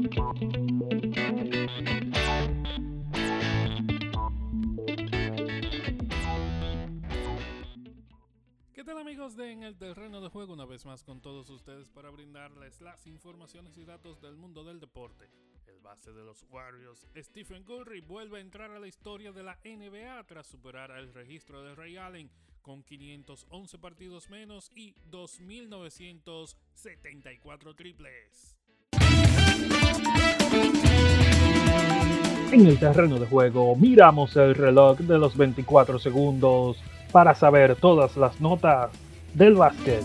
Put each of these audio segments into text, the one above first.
¿Qué tal amigos de En el Terreno de Juego? Una vez más con todos ustedes para brindarles las informaciones y datos del mundo del deporte. El base de los Warriors, Stephen Curry, vuelve a entrar a la historia de la NBA tras superar el registro de Ray Allen con 511 partidos menos y 2.974 triples. En el terreno de juego miramos el reloj de los 24 segundos para saber todas las notas del básquet.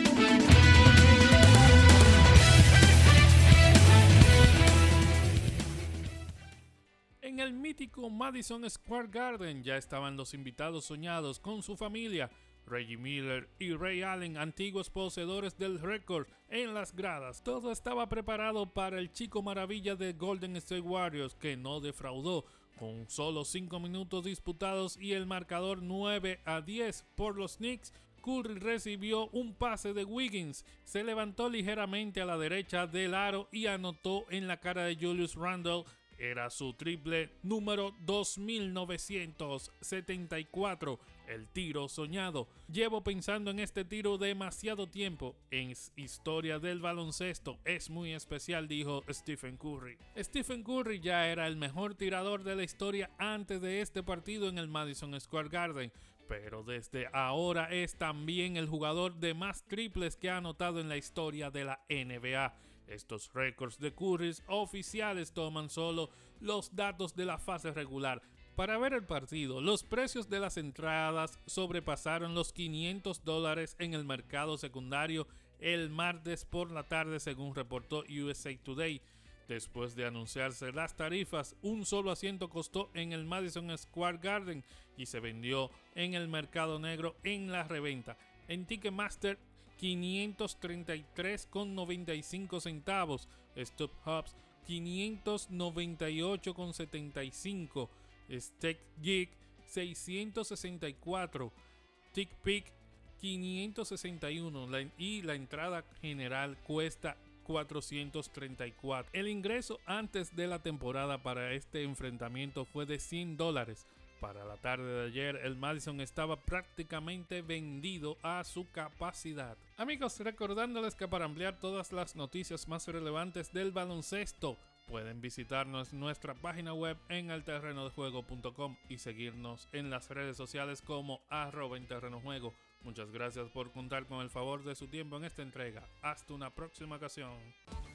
En el mítico Madison Square Garden ya estaban los invitados soñados con su familia, Reggie Miller y Ray Allen, antiguos poseedores del récord, en las gradas. Todo estaba preparado para el chico maravilla de Golden State Warriors, que no defraudó, con solo 5 minutos disputados y el marcador 9-10 por los Knicks. Curry recibió un pase de Wiggins, se levantó ligeramente a la derecha del aro y anotó en la cara de Julius Randle. Era su triple número 2974, el tiro soñado. Llevo pensando en este tiro demasiado tiempo. En historia del baloncesto es muy especial, dijo Stephen Curry. Stephen Curry ya era el mejor tirador de la historia antes de este partido en el Madison Square Garden, pero desde ahora es también el jugador de más triples que ha anotado en la historia de la NBA. Estos récords de Curry oficiales toman solo los datos de la fase regular. Para ver el partido, los precios de las entradas sobrepasaron los $500 en el mercado secundario el martes por la tarde, según reportó USA Today. Después de anunciarse las tarifas, un solo asiento costó en el Madison Square Garden y se vendió en el mercado negro en la reventa. En Ticketmaster, 533,95 centavos, StubHub 598,75, SeatGeek 664, TickPick 561 y la entrada general cuesta $434. El ingreso antes de la temporada para este enfrentamiento fue de $100. Para la tarde de ayer, el Madison estaba prácticamente vendido a su capacidad. Amigos, recordándoles que para ampliar todas las noticias más relevantes del baloncesto, pueden visitarnos en nuestra página web en elterrenodejuego.com y seguirnos en las redes sociales como @enterrenojuego. Muchas gracias por contar con el favor de su tiempo en esta entrega. Hasta una próxima ocasión.